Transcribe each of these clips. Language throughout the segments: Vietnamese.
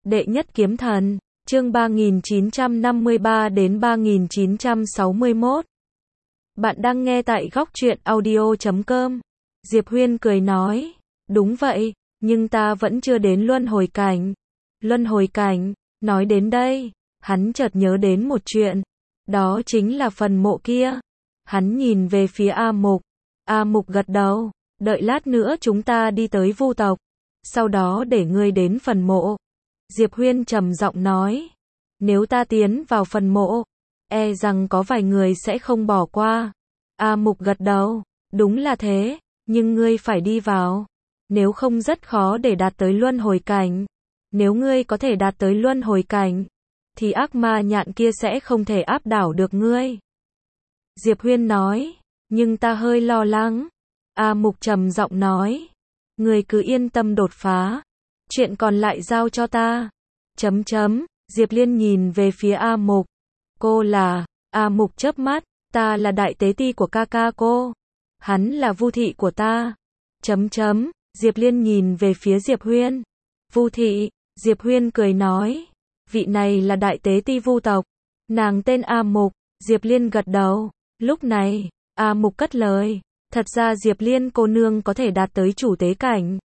Đệ nhất kiếm thần, chương 3953 đến 3961. Bạn đang nghe tại góc truyện audio.com. Diệp Huyên cười nói, đúng vậy, nhưng ta vẫn chưa đến luân hồi cảnh. Luân hồi cảnh, nói đến đây, hắn chợt nhớ đến một chuyện, đó chính là phần mộ kia. Hắn nhìn về phía A Mục, A Mục gật đầu, đợi lát nữa chúng ta đi tới Vu tộc, sau đó để ngươi đến phần mộ. Diệp Huyên trầm giọng nói, nếu ta tiến vào phần mộ, e rằng có vài người sẽ không bỏ qua. A Mục gật đầu, đúng là thế, nhưng ngươi phải đi vào, nếu không rất khó để đạt tới luân hồi cảnh. Nếu ngươi có thể đạt tới luân hồi cảnh, thì ác ma nhạn kia sẽ không thể áp đảo được ngươi. Diệp Huyên nói, nhưng ta hơi lo lắng. A Mục trầm giọng nói, ngươi cứ yên tâm đột phá, chuyện còn lại giao cho ta. Diệp Liên nhìn về phía A Mục. Cô là? A Mục chớp mắt, ta là đại tế ti của ca ca cô. Hắn là Vu thị của ta. Diệp Liên nhìn về phía Diệp Huyên. Vu thị, Diệp Huyên cười nói, vị này là đại tế ti Vu tộc. Nàng tên A Mục. Diệp Liên gật đầu. Lúc này, A Mục cất lời, thật ra Diệp Liên cô nương có thể đạt tới chủ tế cảnh.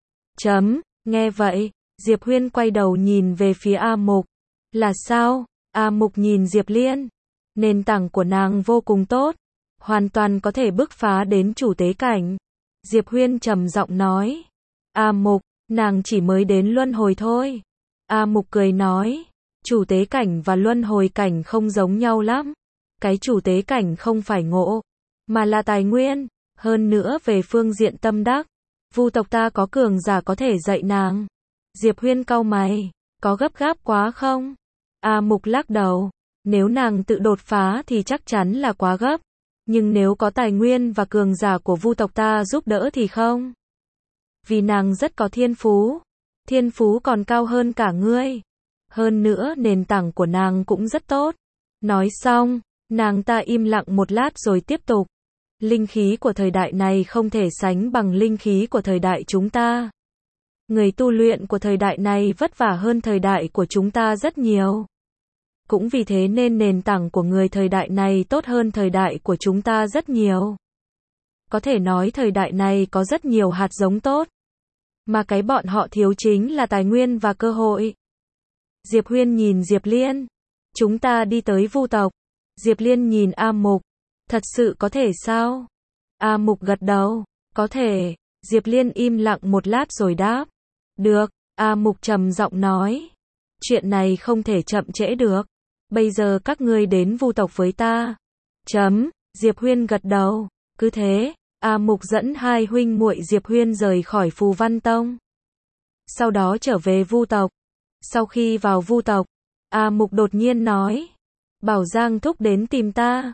Nghe vậy, Diệp Huyên quay đầu nhìn về phía A Mục. Là sao? A Mục nhìn Diệp Liên. Nền tảng của nàng vô cùng tốt, hoàn toàn có thể bứt phá đến chủ tế cảnh. Diệp Huyên trầm giọng nói, A Mục, nàng chỉ mới đến luân hồi thôi. A Mục cười nói, chủ tế cảnh và luân hồi cảnh không giống nhau lắm. Cái chủ tế cảnh không phải ngộ, mà là tài nguyên, hơn nữa về phương diện tâm đắc. Vu tộc ta có cường giả có thể dạy nàng. Diệp Huyên cau mày, có gấp gáp quá không? A Mục lắc đầu, nếu nàng tự đột phá thì chắc chắn là quá gấp, nhưng nếu có tài nguyên và cường giả của Vu tộc ta giúp đỡ thì không. Vì nàng rất có thiên phú còn cao hơn cả ngươi. Hơn nữa nền tảng của nàng cũng rất tốt. Nói xong, nàng ta im lặng một lát rồi tiếp tục. Linh khí của thời đại này không thể sánh bằng linh khí của thời đại chúng ta. Người tu luyện của thời đại này vất vả hơn thời đại của chúng ta rất nhiều. Cũng vì thế nên nền tảng của người thời đại này tốt hơn thời đại của chúng ta rất nhiều. Có thể nói thời đại này có rất nhiều hạt giống tốt, mà cái bọn họ thiếu chính là tài nguyên và cơ hội. Diệp Huyên nhìn Diệp Liên. Chúng ta đi tới Vu tộc. Diệp Liên nhìn A Mục. Thật sự có thể sao? A Mục gật đầu. Có thể. Diệp Liên im lặng một lát rồi đáp. Được. A Mục trầm giọng nói. Chuyện này không thể chậm trễ được. Bây giờ các ngươi đến Vu tộc với ta. Diệp Huyên gật đầu. Cứ thế, A Mục dẫn hai huynh muội Diệp Huyên rời khỏi Phù Văn Tông. Sau đó trở về Vu tộc. Sau khi vào Vu tộc, A Mục đột nhiên nói, bảo Giang Thúc đến tìm ta.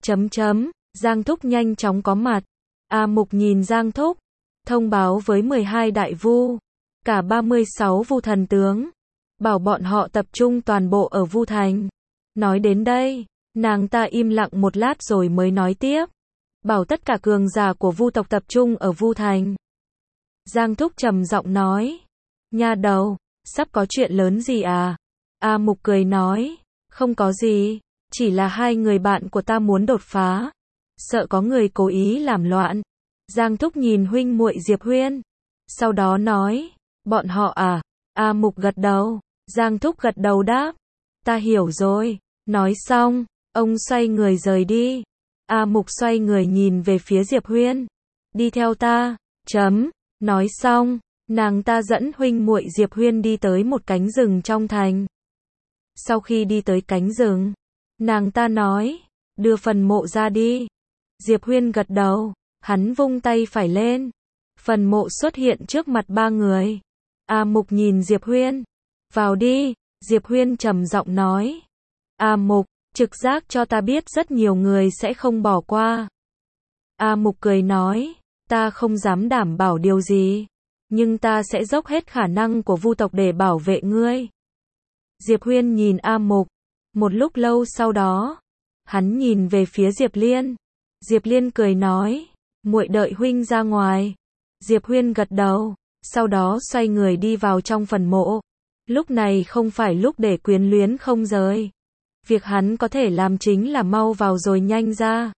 Giang Thúc nhanh chóng có mặt. A Mục nhìn Giang Thúc, thông báo với 12 đại vu, cả 36 vu thần tướng, bảo bọn họ tập trung toàn bộ ở Vu Thành. Nói đến đây, nàng ta im lặng một lát rồi mới nói tiếp, bảo tất cả cường giả của Vu tộc tập trung ở Vu Thành. Giang Thúc trầm giọng nói, nha đầu, sắp có chuyện lớn gì à? A Mục cười nói, không có gì, chỉ là hai người bạn của ta muốn đột phá, sợ có người cố ý làm loạn. Giang Thúc nhìn huynh muội Diệp Huyên, sau đó nói, bọn họ à? A Mục gật đầu. Giang Thúc gật đầu đáp, ta hiểu rồi. Nói xong, ông xoay người rời đi. A Mục xoay người nhìn về phía Diệp Huyên, đi theo ta. Nói xong, nàng ta dẫn huynh muội Diệp Huyên đi tới một cánh rừng trong thành. Sau khi đi tới cánh rừng, nàng ta nói, đưa phần mộ ra đi. Diệp Huyên gật đầu, hắn vung tay phải lên. Phần mộ xuất hiện trước mặt ba người. A Mục nhìn Diệp Huyên, vào đi. Diệp Huyên trầm giọng nói, A Mục, trực giác cho ta biết rất nhiều người sẽ không bỏ qua. A Mục cười nói, ta không dám đảm bảo điều gì, nhưng ta sẽ dốc hết khả năng của Vu tộc để bảo vệ ngươi. Diệp Huyên nhìn A Mục, một lúc lâu sau đó, hắn nhìn về phía Diệp Liên. Diệp Liên cười nói, muội đợi huynh ra ngoài. Diệp Huyên gật đầu, sau đó xoay người đi vào trong phần mộ. Lúc này không phải lúc để quyến luyến không rời. Việc hắn có thể làm chính là mau vào rồi nhanh ra.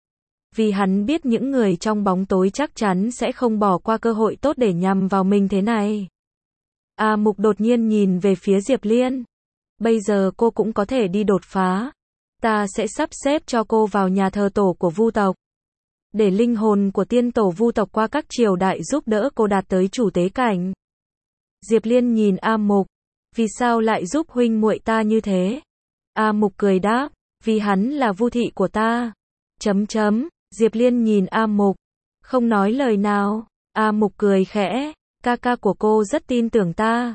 Vì hắn biết những người trong bóng tối chắc chắn sẽ không bỏ qua cơ hội tốt để nhằm vào mình thế này. A Mục đột nhiên nhìn về phía Diệp Liên. Bây giờ cô cũng có thể đi đột phá. Ta sẽ sắp xếp cho cô vào nhà thờ tổ của Vu tộc. Để linh hồn của tiên tổ Vu tộc qua các triều đại giúp đỡ cô đạt tới chủ tế cảnh. Diệp Liên nhìn A Mục. Vì sao lại giúp huynh muội ta như thế? A Mục cười đáp. Vì hắn là Vu thị của ta. Diệp Liên nhìn A Mục. Không nói lời nào. A Mục cười khẽ. Ca ca của cô rất tin tưởng ta.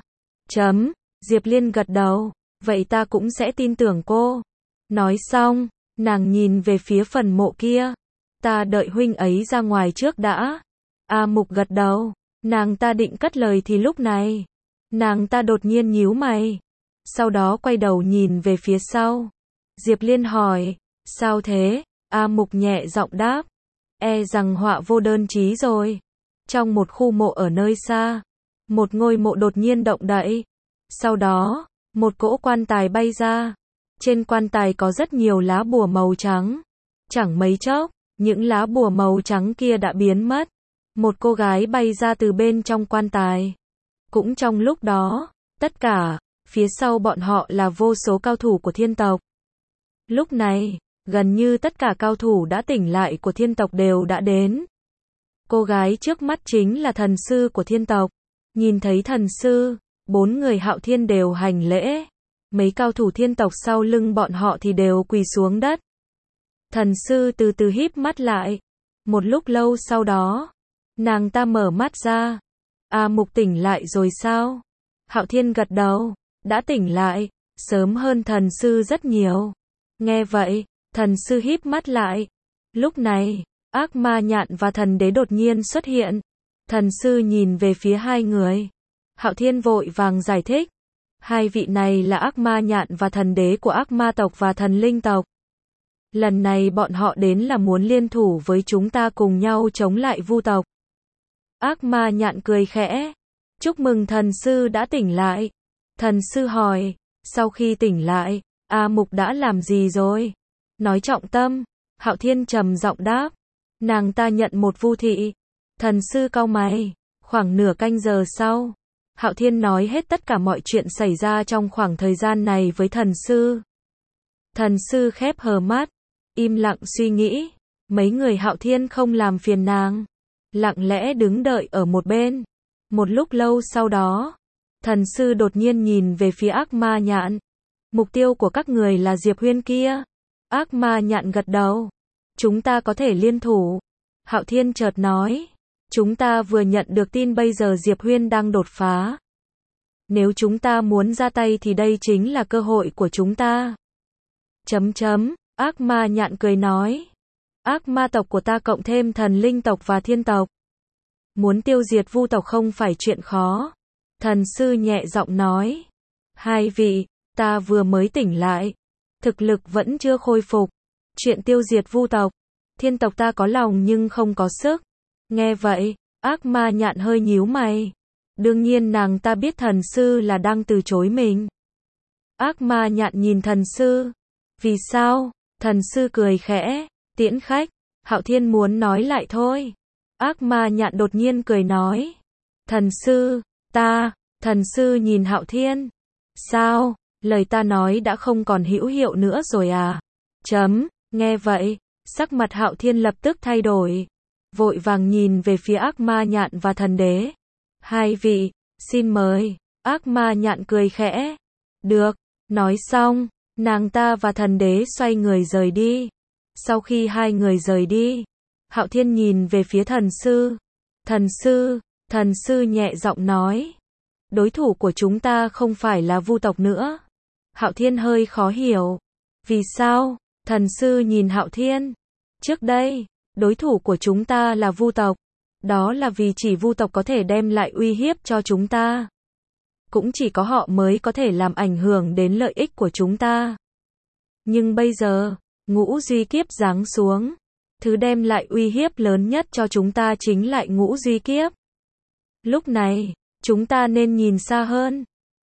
Diệp Liên gật đầu. Vậy ta cũng sẽ tin tưởng cô. Nói xong, nàng nhìn về phía phần mộ kia. Ta đợi huynh ấy ra ngoài trước đã. A Mục gật đầu. Nàng ta định cất lời thì lúc này, nàng ta đột nhiên nhíu mày. Sau đó quay đầu nhìn về phía sau. Diệp Liên hỏi. Sao thế? A Mục nhẹ giọng đáp. E rằng họa vô đơn chí rồi. Trong một khu mộ ở nơi xa, một ngôi mộ đột nhiên động đậy. Sau đó, một cỗ quan tài bay ra. Trên quan tài có rất nhiều lá bùa màu trắng. Chẳng mấy chốc, những lá bùa màu trắng kia đã biến mất. Một cô gái bay ra từ bên trong quan tài. Cũng trong lúc đó, tất cả, phía sau bọn họ là vô số cao thủ của thiên tộc. Lúc này, gần như tất cả cao thủ đã tỉnh lại của thiên tộc đều đã đến. Cô gái trước mắt chính là thần sư của thiên tộc. Nhìn thấy thần sư, 4 người Hạo Thiên đều hành lễ. Mấy cao thủ thiên tộc sau lưng bọn họ thì đều quỳ xuống đất. Thần sư từ từ híp mắt lại. Một lúc lâu sau đó, nàng ta mở mắt ra. A Mục tỉnh lại rồi sao? Hạo Thiên gật đầu. Đã tỉnh lại, sớm hơn thần sư rất nhiều. Nghe vậy, thần sư híp mắt lại. Lúc này, Ác Ma Nhạn và Thần Đế đột nhiên xuất hiện. Thần sư nhìn về phía hai người. Hạo Thiên vội vàng giải thích. Hai vị này là Ác Ma Nhạn và Thần Đế của Ác Ma tộc và Thần Linh tộc. Lần này bọn họ đến là muốn liên thủ với chúng ta cùng nhau chống lại Vu tộc. Ác Ma Nhạn cười khẽ. Chúc mừng thần sư đã tỉnh lại. Thần sư hỏi. Sau khi tỉnh lại, A Mục đã làm gì rồi? Nói trọng tâm. Hạo Thiên trầm giọng đáp. Nàng ta nhận một Vu thị. Thần sư cau mày. Khoảng nửa canh giờ sau, Hạo Thiên nói hết tất cả mọi chuyện xảy ra trong khoảng thời gian này với thần sư. Thần sư khép hờ mắt, im lặng suy nghĩ. Mấy người Hạo Thiên không làm phiền nàng, lặng lẽ đứng đợi ở một bên. Một lúc lâu sau đó, thần sư đột nhiên nhìn về phía Ác Ma Nhạn. Mục tiêu của các người là Diệp Huyên kia. Ác Ma Nhạn gật đầu. Chúng ta có thể liên thủ. Hạo Thiên chợt nói. Chúng ta vừa nhận được tin bây giờ Diệp Huyên đang đột phá. Nếu chúng ta muốn ra tay thì đây chính là cơ hội của chúng ta. Ác Ma Nhạn cười nói. Ác ma tộc của ta cộng thêm thần linh tộc và thiên tộc. Muốn tiêu diệt Vu tộc không phải chuyện khó. Thần sư nhẹ giọng nói. Hai vị, ta vừa mới tỉnh lại. Thực lực vẫn chưa khôi phục. Chuyện tiêu diệt Vu tộc, thiên tộc ta có lòng nhưng không có sức. Nghe vậy, Ác Ma Nhạn hơi nhíu mày. Đương nhiên nàng ta biết thần sư là đang từ chối mình. Ác Ma Nhạn nhìn thần sư. Vì sao? Thần sư cười khẽ. Tiễn khách. Hạo Thiên muốn nói lại thôi. Ác Ma Nhạn đột nhiên cười nói. Thần sư, ta. Thần sư nhìn Hạo Thiên. Sao? Lời ta nói đã không còn hữu hiệu nữa rồi à? Nghe vậy, sắc mặt Hạo Thiên lập tức thay đổi. Vội vàng nhìn về phía Ác Ma Nhạn và Thần Đế. Hai vị, xin mời. Ác Ma Nhạn cười khẽ. Được. Nói xong, nàng ta và Thần Đế xoay người rời đi. Sau khi hai người rời đi, Hạo Thiên nhìn về phía thần sư. Thần sư nhẹ giọng nói. Đối thủ của chúng ta không phải là Vu tộc nữa. Hạo Thiên hơi khó hiểu. Vì sao? Thần sư nhìn Hạo Thiên. Trước đây, đối thủ của chúng ta là Vu tộc. Đó là vì chỉ Vu tộc có thể đem lại uy hiếp cho chúng ta. Cũng chỉ có họ mới có thể làm ảnh hưởng đến lợi ích của chúng ta. Nhưng bây giờ, Ngũ Duy Kiếp giáng xuống. Thứ đem lại uy hiếp lớn nhất cho chúng ta chính lại Ngũ Duy Kiếp. Lúc này, chúng ta nên nhìn xa hơn.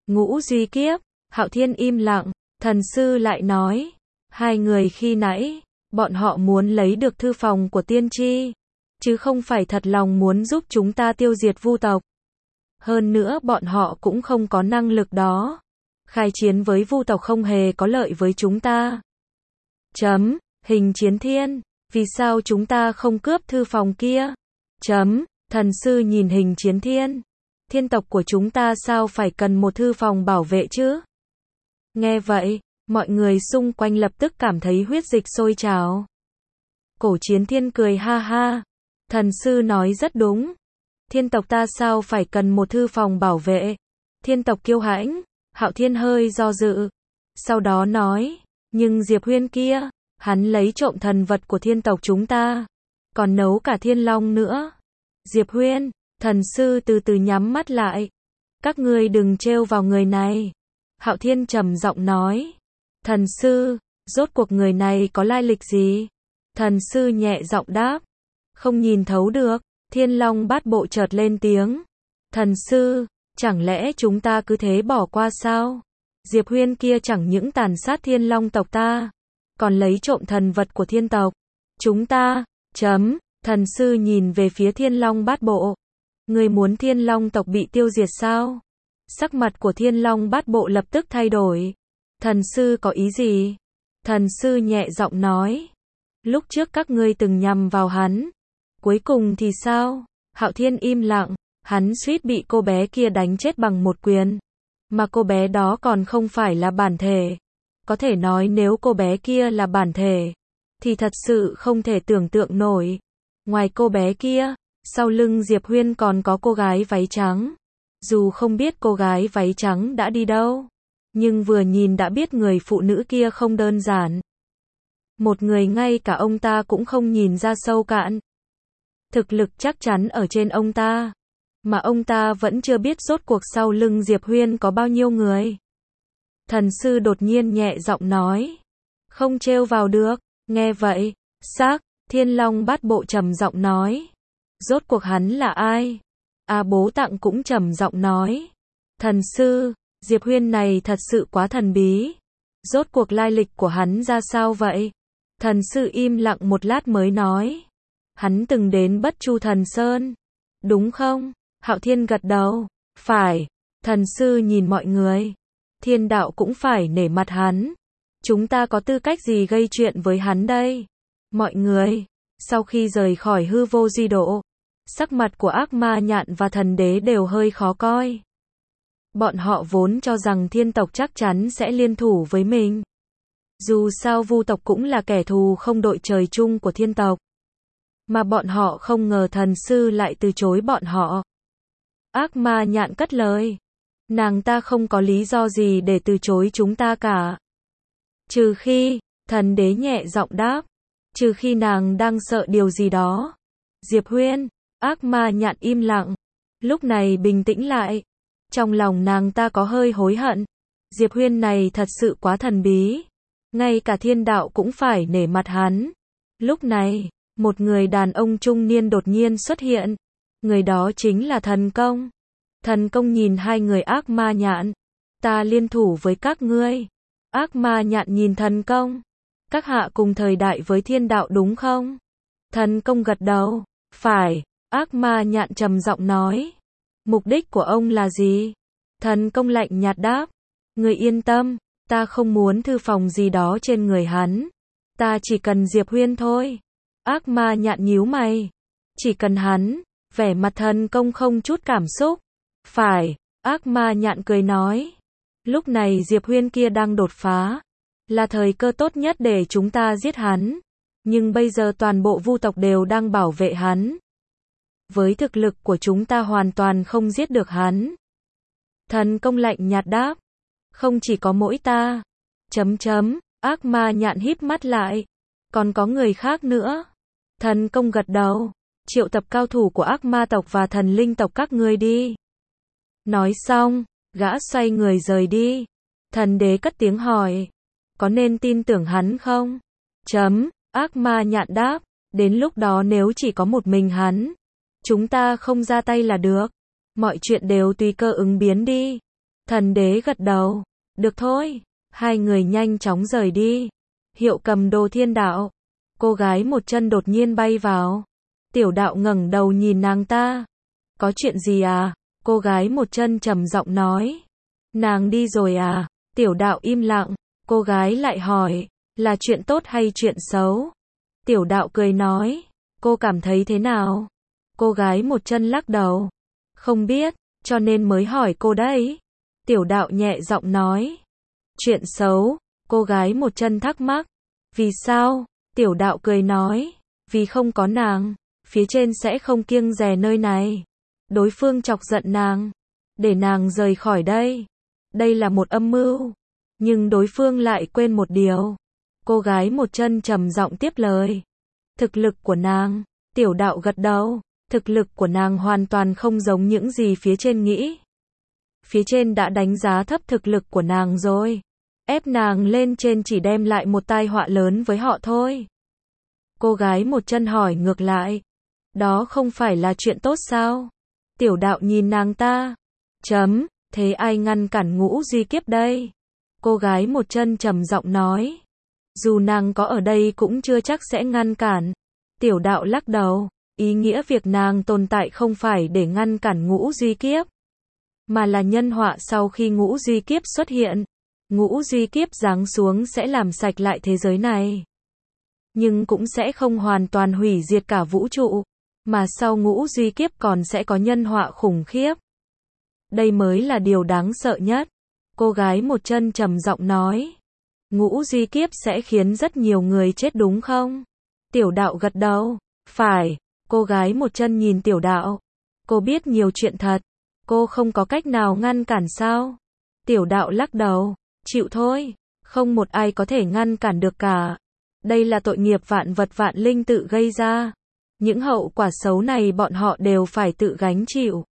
Ngũ duy kiếp, Hạo Thiên im lặng, thần sư lại nói, hai người khi nãy, bọn họ muốn lấy được thư phòng của tiên tri, chứ không phải thật lòng muốn giúp chúng ta tiêu diệt vu tộc. Hơn nữa bọn họ cũng không có năng lực đó. Khai chiến với vu tộc không hề có lợi với chúng ta. Hình chiến thiên, vì sao chúng ta không cướp thư phòng kia? Thần sư nhìn hình chiến thiên. Thiên tộc của chúng ta sao phải cần một thư phòng bảo vệ chứ? Nghe vậy, mọi người xung quanh lập tức cảm thấy huyết dịch sôi trào. Cổ chiến thiên cười ha ha. Thần sư nói rất đúng. Thiên tộc ta sao phải cần một thư phòng bảo vệ? Thiên tộc kiêu hãnh. Hạo Thiên hơi do dự. Sau đó nói, nhưng Diệp Huyên kia, hắn lấy trộm thần vật của thiên tộc chúng ta. Còn nấu cả thiên long nữa. Diệp Huyên, thần sư từ từ nhắm mắt lại. Các ngươi đừng trêu vào người này. Hạo Thiên trầm giọng nói. Thần sư, rốt cuộc người này có lai lịch gì? Thần sư nhẹ giọng đáp. Không nhìn thấu được. Thiên Long Bát Bộ chợt lên tiếng. Thần sư, chẳng lẽ chúng ta cứ thế bỏ qua sao? Diệp Huyên kia chẳng những tàn sát Thiên Long tộc ta, còn lấy trộm thần vật của thiên tộc. Chúng ta, thần sư nhìn về phía Thiên Long Bát Bộ. Người muốn Thiên Long tộc bị tiêu diệt sao? Sắc mặt của Thiên Long Bát Bộ lập tức thay đổi. Thần sư có ý gì? Thần sư nhẹ giọng nói. Lúc trước các ngươi từng nhằm vào hắn. Cuối cùng thì sao? Hạo Thiên im lặng. Hắn suýt bị cô bé kia đánh chết bằng một quyền. Mà cô bé đó còn không phải là bản thể. Có thể nói nếu cô bé kia là bản thể, thì thật sự không thể tưởng tượng nổi. Ngoài cô bé kia, sau lưng Diệp Huyên còn có cô gái váy trắng. Dù không biết cô gái váy trắng đã đi đâu, nhưng vừa nhìn đã biết người phụ nữ kia không đơn giản. Một người ngay cả ông ta cũng không nhìn ra sâu cạn. Thực lực chắc chắn ở trên ông ta. Mà ông ta vẫn chưa biết rốt cuộc sau lưng Diệp Huyên có bao nhiêu người. Thần sư đột nhiên nhẹ giọng nói. Không trêu vào được. Nghe vậy, Thiên Long Bát Bộ trầm giọng nói. Rốt cuộc hắn là ai? Bố Tặng cũng trầm giọng nói. Thần sư, Diệp Huyên này thật sự quá thần bí. Rốt cuộc lai lịch của hắn ra sao vậy? Thần sư im lặng một lát mới nói. Hắn từng đến Bất Chu Thần Sơn. Đúng không? Hạo Thiên gật đầu. Phải. Thần sư nhìn mọi người. Thiên đạo cũng phải nể mặt hắn. Chúng ta có tư cách gì gây chuyện với hắn đây? Mọi người, sau khi rời khỏi hư vô di độ, sắc mặt của Ác Ma Nhạn và Thần Đế đều hơi khó coi. Bọn họ vốn cho rằng thiên tộc chắc chắn sẽ liên thủ với mình. Dù sao vu tộc cũng là kẻ thù không đội trời chung của thiên tộc. Mà bọn họ không ngờ thần sư lại từ chối bọn họ. Ác Ma Nhạn cất lời. Nàng ta không có lý do gì để từ chối chúng ta cả. Trừ khi, Thần Đế nhẹ giọng đáp. Trừ khi nàng đang sợ điều gì đó. Diệp Huyên, Ác Ma Nhạn im lặng. Lúc này bình tĩnh lại. Trong lòng nàng ta có hơi hối hận. Diệp Huyên này thật sự quá thần bí. Ngay cả thiên đạo cũng phải nể mặt hắn. Lúc này, một người đàn ông trung niên đột nhiên xuất hiện. Người đó chính là Thần Công. Thần Công nhìn hai người Ác Ma Nhạn. Ta liên thủ với các ngươi. Ác Ma Nhạn nhìn Thần Công. Các hạ cùng thời đại với thiên đạo đúng không? Thần Công gật đầu. Phải. Ác Ma Nhạn trầm giọng nói. Mục đích của ông là gì? Thần Công lạnh nhạt đáp. Người yên tâm, ta không muốn thư phòng gì đó trên người hắn. Ta chỉ cần Diệp Huyên thôi. Ác Ma Nhạn nhíu mày. Chỉ cần hắn. Vẻ mặt Thần Công không chút cảm xúc. Phải. Ác Ma Nhạn cười nói. Lúc này Diệp Huyên kia đang đột phá. Là thời cơ tốt nhất để chúng ta giết hắn. Nhưng bây giờ toàn bộ vu tộc đều đang bảo vệ hắn. Với thực lực của chúng ta hoàn toàn không giết được hắn. Thần Công lạnh nhạt đáp. Không chỉ có mỗi ta. Ác Ma Nhạn híp mắt lại. Còn có người khác nữa. Thần Công gật đầu. Triệu tập cao thủ của Ác Ma tộc và Thần Linh tộc các ngươi đi. Nói xong, gã xoay người rời đi. Thần Đế cất tiếng hỏi. Có nên tin tưởng hắn không? Ác Ma Nhạn đáp. Đến lúc đó nếu chỉ có một mình hắn, chúng ta không ra tay là được. Mọi chuyện đều tùy cơ ứng biến đi. Thần đế gật đầu. Được thôi. Hai người nhanh chóng rời đi. Hiệu cầm đồ thiên đạo. Cô gái một chân đột nhiên bay vào. Tiểu đạo ngẩng đầu nhìn nàng ta. Có chuyện gì à? Cô gái một chân trầm giọng nói. Nàng đi rồi à? Tiểu đạo im lặng. Cô gái lại hỏi. Là chuyện tốt hay chuyện xấu? Tiểu đạo cười nói. Cô cảm thấy thế nào? Cô gái một chân lắc đầu. Không biết, cho nên mới hỏi cô đấy. Tiểu đạo nhẹ giọng nói. Chuyện xấu. Cô gái một chân thắc mắc. Vì sao? Tiểu đạo cười nói. Vì không có nàng, phía trên sẽ không kiêng dè nơi này. Đối phương chọc giận nàng, để nàng rời khỏi đây. Đây là một âm mưu. Nhưng đối phương lại quên một điều. Cô gái một chân trầm giọng tiếp lời. Thực lực của nàng. Tiểu đạo gật đầu. Thực lực của nàng hoàn toàn không giống những gì phía trên nghĩ. Phía trên đã đánh giá thấp thực lực của nàng rồi. Ép nàng lên trên chỉ đem lại một tai họa lớn với họ thôi. Cô gái một chân hỏi ngược lại. Đó không phải là chuyện tốt sao? Tiểu đạo nhìn nàng ta. Thế ai ngăn cản Ngũ Duy Kiếp đây? Cô gái một chân trầm giọng nói. Dù nàng có ở đây cũng chưa chắc sẽ ngăn cản. Tiểu đạo lắc đầu. Ý nghĩa việc nàng tồn tại không phải để ngăn cản Ngũ Duy Kiếp, mà là nhân họa sau khi Ngũ Duy Kiếp xuất hiện. Ngũ Duy Kiếp giáng xuống sẽ làm sạch lại thế giới này, nhưng cũng sẽ không hoàn toàn hủy diệt cả vũ trụ, mà sau Ngũ Duy Kiếp còn sẽ có nhân họa khủng khiếp. Đây mới là điều đáng sợ nhất. Cô gái một chân trầm giọng nói. Ngũ Duy Kiếp sẽ khiến rất nhiều người chết đúng không? Tiểu đạo gật đầu. Phải. Cô gái một chân nhìn tiểu đạo. Cô biết nhiều chuyện thật. Cô không có cách nào ngăn cản sao? Tiểu đạo lắc đầu. Chịu thôi. Không một ai có thể ngăn cản được cả. Đây là tội nghiệp vạn vật vạn linh tự gây ra. Những hậu quả xấu này bọn họ đều phải tự gánh chịu.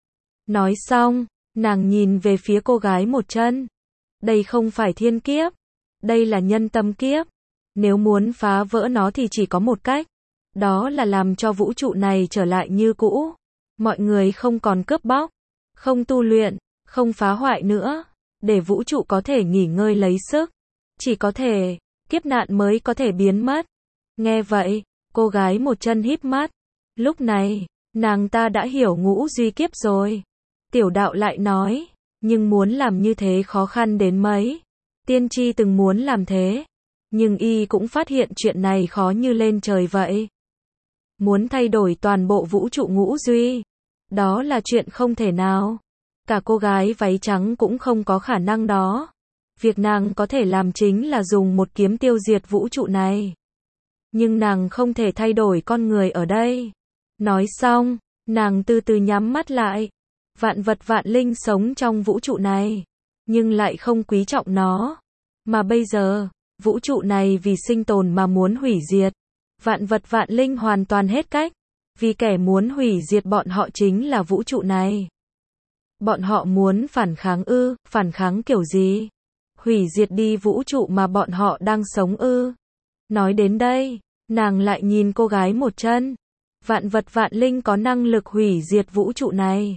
Nói xong, nàng nhìn về phía cô gái một chân. Đây không phải thiên kiếp. Đây là nhân tâm kiếp. Nếu muốn phá vỡ nó thì chỉ có một cách. Đó là làm cho vũ trụ này trở lại như cũ. Mọi người không còn cướp bóc, không tu luyện, không phá hoại nữa. Để vũ trụ có thể nghỉ ngơi lấy sức. Chỉ có thể, kiếp nạn mới có thể biến mất. Nghe vậy, cô gái một chân híp mắt. Lúc này, nàng ta đã hiểu Ngũ Duy Kiếp rồi. Tiểu đạo lại nói, nhưng muốn làm như thế khó khăn đến mấy. Tiên tri từng muốn làm thế, nhưng y cũng phát hiện chuyện này khó như lên trời vậy. Muốn thay đổi toàn bộ vũ trụ Ngũ Duy, đó là chuyện không thể nào. Cả cô gái váy trắng cũng không có khả năng đó. Việc nàng có thể làm chính là dùng một kiếm tiêu diệt vũ trụ này. Nhưng nàng không thể thay đổi con người ở đây. Nói xong, nàng từ từ nhắm mắt lại. Vạn vật vạn linh sống trong vũ trụ này, nhưng lại không quý trọng nó. Mà bây giờ, vũ trụ này vì sinh tồn mà muốn hủy diệt. Vạn vật vạn linh hoàn toàn hết cách. Vì kẻ muốn hủy diệt bọn họ chính là vũ trụ này. Bọn họ muốn phản kháng ư? Phản kháng kiểu gì? Hủy diệt đi vũ trụ mà bọn họ đang sống ư? Nói đến đây, nàng lại nhìn cô gái một chân. Vạn vật vạn linh có năng lực hủy diệt vũ trụ này,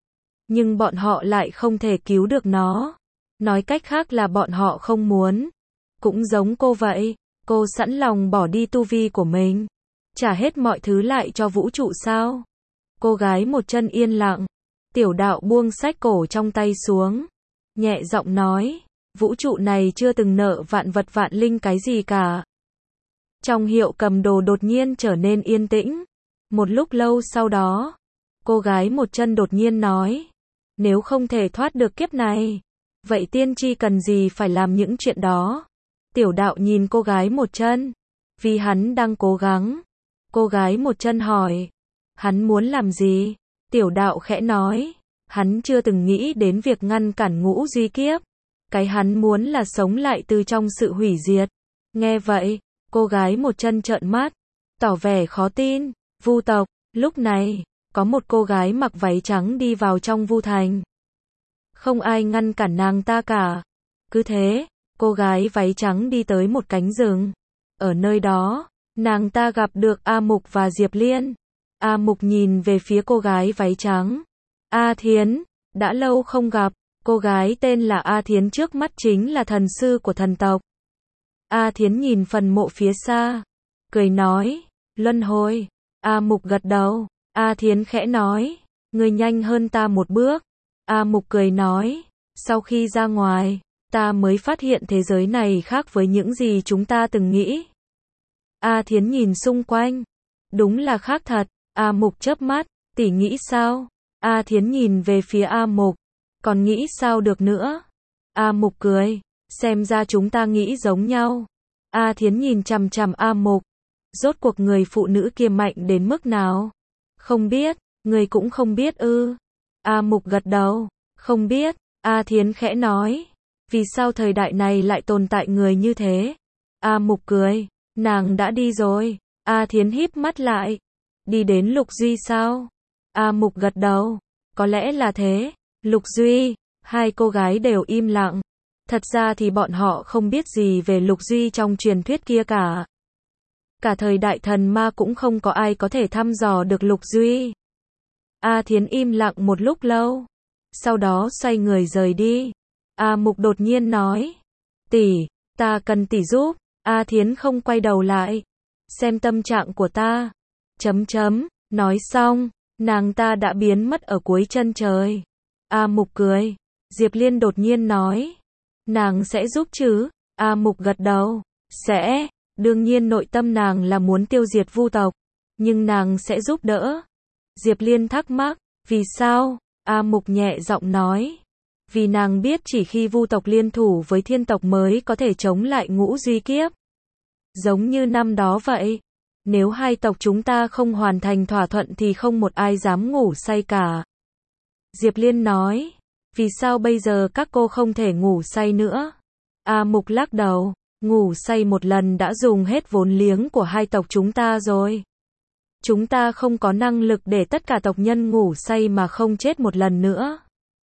nhưng bọn họ lại không thể cứu được nó. Nói cách khác là bọn họ không muốn. Cũng giống cô vậy, cô sẵn lòng bỏ đi tu vi của mình, trả hết mọi thứ lại cho vũ trụ sao? Cô gái một chân yên lặng. Tiểu đạo buông sách cổ trong tay xuống, nhẹ giọng nói, vũ trụ này chưa từng nợ vạn vật vạn linh cái gì cả. Trong hiệu cầm đồ đột nhiên trở nên yên tĩnh. Một lúc lâu sau đó, cô gái một chân đột nhiên nói, nếu không thể thoát được kiếp này, vậy tiên tri cần gì phải làm những chuyện đó? Tiểu đạo nhìn cô gái một chân, vì hắn đang cố gắng. Cô gái một chân hỏi, hắn muốn làm gì? Tiểu đạo khẽ nói, hắn chưa từng nghĩ đến việc ngăn cản Ngũ Duy Kiếp. Cái hắn muốn là sống lại từ trong sự hủy diệt. Nghe vậy, cô gái một chân trợn mắt, tỏ vẻ khó tin. Vu tộc. Lúc này, có một cô gái mặc váy trắng đi vào trong Vu thành. Không ai ngăn cản nàng ta cả. Cứ thế, cô gái váy trắng đi tới một cánh rừng. Ở nơi đó, nàng ta gặp được A Mục và Diệp Liên. A Mục nhìn về phía cô gái váy trắng. A Thiến, đã lâu không gặp. Cô gái tên là A Thiến trước mắt chính là thần sư của thần tộc. A Thiến nhìn phần mộ phía xa, cười nói, luân hồi. A Mục gật đầu. A Thiến khẽ nói, ngươi nhanh hơn ta một bước. A Mục cười nói, sau khi ra ngoài, ta mới phát hiện thế giới này khác với những gì chúng ta từng nghĩ. A Thiến nhìn xung quanh, đúng là khác thật. A Mục chớp mắt, tỷ nghĩ sao? A Thiến nhìn về phía A Mục, còn nghĩ sao được nữa? A Mục cười, xem ra chúng ta nghĩ giống nhau. A Thiến nhìn chằm chằm A Mục, rốt cuộc người phụ nữ kia mạnh đến mức nào? Không biết, người cũng không biết ư? A Mục gật đầu, không biết. A Thiến khẽ nói, vì sao thời đại này lại tồn tại người như thế? A Mục cười, nàng đã đi rồi. A Thiến híp mắt lại, đi đến Lục Duy sao? A Mục gật đầu, có lẽ là thế. Lục Duy, hai cô gái đều im lặng. Thật ra thì bọn họ không biết gì về Lục Duy trong truyền thuyết kia cả. Cả thời đại thần ma cũng không có ai có thể thăm dò được Lục Duy. A Thiến im lặng một lúc lâu, sau đó xoay người rời đi. A Mục đột nhiên nói, tỷ, ta cần tỷ giúp. A Thiến không quay đầu lại, xem tâm trạng của ta. Nói xong, nàng ta đã biến mất ở cuối chân trời. A Mục cười. Diệp Liên đột nhiên nói, nàng sẽ giúp chứ? A Mục gật đầu, sẽ. Đương nhiên nội tâm nàng là muốn tiêu diệt Vu tộc, nhưng nàng sẽ giúp đỡ. Diệp Liên thắc mắc, vì sao? A Mục nhẹ giọng nói, vì nàng biết chỉ khi Vu tộc liên thủ với Thiên tộc mới có thể chống lại Ngũ Duy Kiếp. Giống như năm đó vậy, nếu hai tộc chúng ta không hoàn thành thỏa thuận thì không một ai dám ngủ say cả. Diệp Liên nói, vì sao bây giờ các cô không thể ngủ say nữa? A Mục lắc đầu, ngủ say một lần đã dùng hết vốn liếng của hai tộc chúng ta rồi. Chúng ta không có năng lực để tất cả tộc nhân ngủ say mà không chết một lần nữa.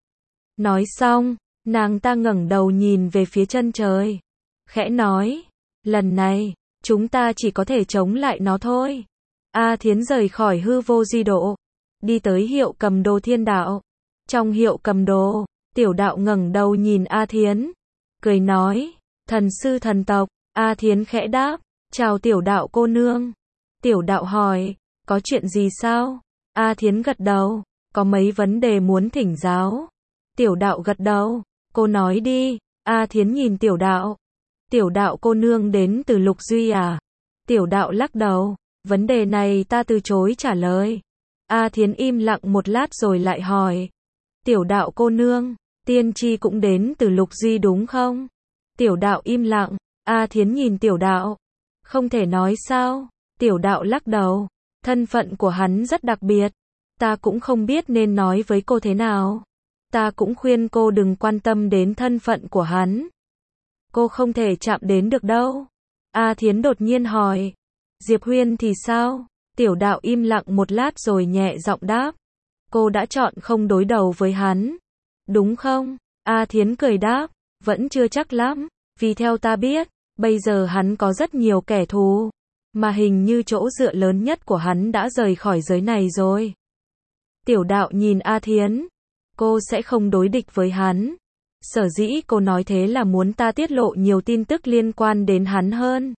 Nói xong, nàng ta ngẩng đầu nhìn về phía chân trời, khẽ nói, lần này, chúng ta chỉ có thể chống lại nó thôi. A Thiến rời khỏi hư vô di độ, đi tới hiệu cầm đồ thiên đạo. Trong hiệu cầm đồ, Tiểu Đạo ngẩng đầu nhìn A Thiến, cười nói, thần sư thần tộc. A Thiến khẽ đáp, chào Tiểu Đạo cô nương. Tiểu Đạo hỏi, có chuyện gì sao? A Thiến gật đầu, có mấy vấn đề muốn thỉnh giáo. Tiểu Đạo gật đầu, cô nói đi. A Thiến nhìn Tiểu Đạo. Tiểu Đạo cô nương đến từ Lục Duy à? Tiểu Đạo lắc đầu, vấn đề này ta từ chối trả lời. A Thiến im lặng một lát rồi lại hỏi, Tiểu Đạo cô nương, tiên tri cũng đến từ Lục Duy đúng không? Tiểu Đạo im lặng. A Thiến nhìn Tiểu Đạo, không thể nói sao? Tiểu Đạo lắc đầu, thân phận của hắn rất đặc biệt, ta cũng không biết nên nói với cô thế nào. Ta cũng khuyên cô đừng quan tâm đến thân phận của hắn. Cô không thể chạm đến được đâu. A Thiến đột nhiên hỏi, Diệp Huyên thì sao? Tiểu Đạo im lặng một lát rồi nhẹ giọng đáp, cô đã chọn không đối đầu với hắn, đúng không? A Thiến cười đáp, vẫn chưa chắc lắm, vì theo ta biết, bây giờ hắn có rất nhiều kẻ thù, mà hình như chỗ dựa lớn nhất của hắn đã rời khỏi giới này rồi. Tiểu Đạo nhìn A Thiến, cô sẽ không đối địch với hắn. Sở dĩ cô nói thế là muốn ta tiết lộ nhiều tin tức liên quan đến hắn hơn.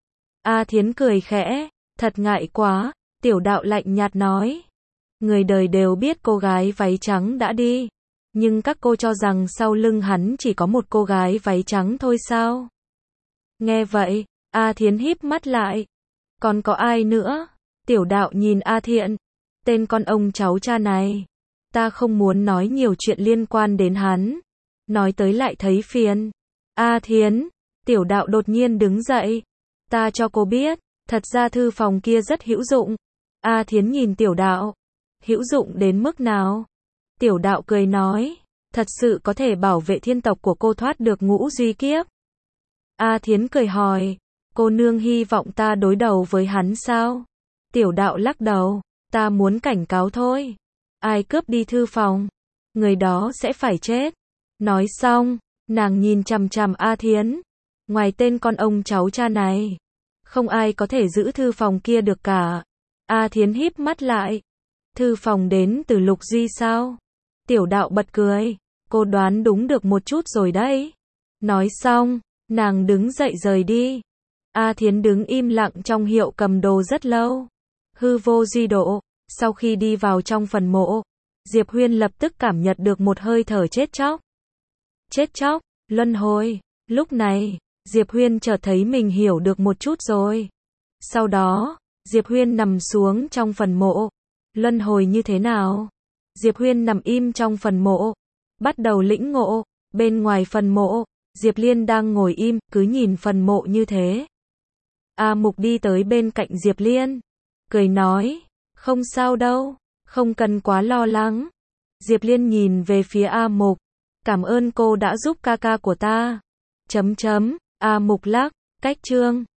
A Thiến cười khẽ, thật ngại quá. Tiểu Đạo lạnh nhạt nói, người đời đều biết cô gái váy trắng đã đi, nhưng các cô cho rằng sau lưng hắn chỉ có một cô gái váy trắng thôi sao? Nghe vậy, A Thiến híp mắt lại, còn có ai nữa? Tiểu Đạo nhìn A Thiện, tên con ông cháu cha này, ta không muốn nói nhiều chuyện liên quan đến hắn, nói tới lại thấy phiền. A Thiến, Tiểu Đạo đột nhiên đứng dậy, ta cho cô biết, thật ra thư phòng kia rất hữu dụng. A Thiến nhìn Tiểu Đạo, hữu dụng đến mức nào? Tiểu Đạo cười nói, thật sự có thể bảo vệ thiên tộc của cô thoát được Ngũ Duy Kiếp. A Thiến cười hỏi, cô nương hy vọng ta đối đầu với hắn sao? Tiểu Đạo lắc đầu, ta muốn cảnh cáo thôi. Ai cướp đi thư phòng, người đó sẽ phải chết. Nói xong, nàng nhìn chằm chằm A Thiến, ngoài tên con ông cháu cha này, không ai có thể giữ thư phòng kia được cả. A Thiến híp mắt lại, thư phòng đến từ Lục Duy sao? Tiểu Đạo bật cười, cô đoán đúng được một chút rồi đấy. Nói xong, nàng đứng dậy rời đi. A Thiến đứng im lặng trong hiệu cầm đồ rất lâu. Hư vô duy độ, sau khi đi vào trong phần mộ, Diệp Huyên lập tức cảm nhận được một hơi thở chết chóc. Chết chóc, luân hồi. Lúc này, Diệp Huyên chợt thấy mình hiểu được một chút rồi. Sau đó, Diệp Huyên nằm xuống trong phần mộ. Luân hồi như thế nào? Diệp Huyên nằm im trong phần mộ, bắt đầu lĩnh ngộ. Bên ngoài phần mộ, Diệp Liên đang ngồi im, cứ nhìn phần mộ như thế. A Mục đi tới bên cạnh Diệp Liên, cười nói, không sao đâu, không cần quá lo lắng. Diệp Liên nhìn về phía A Mục, cảm ơn cô đã giúp ca ca của ta. A Mục lắc, cách chương.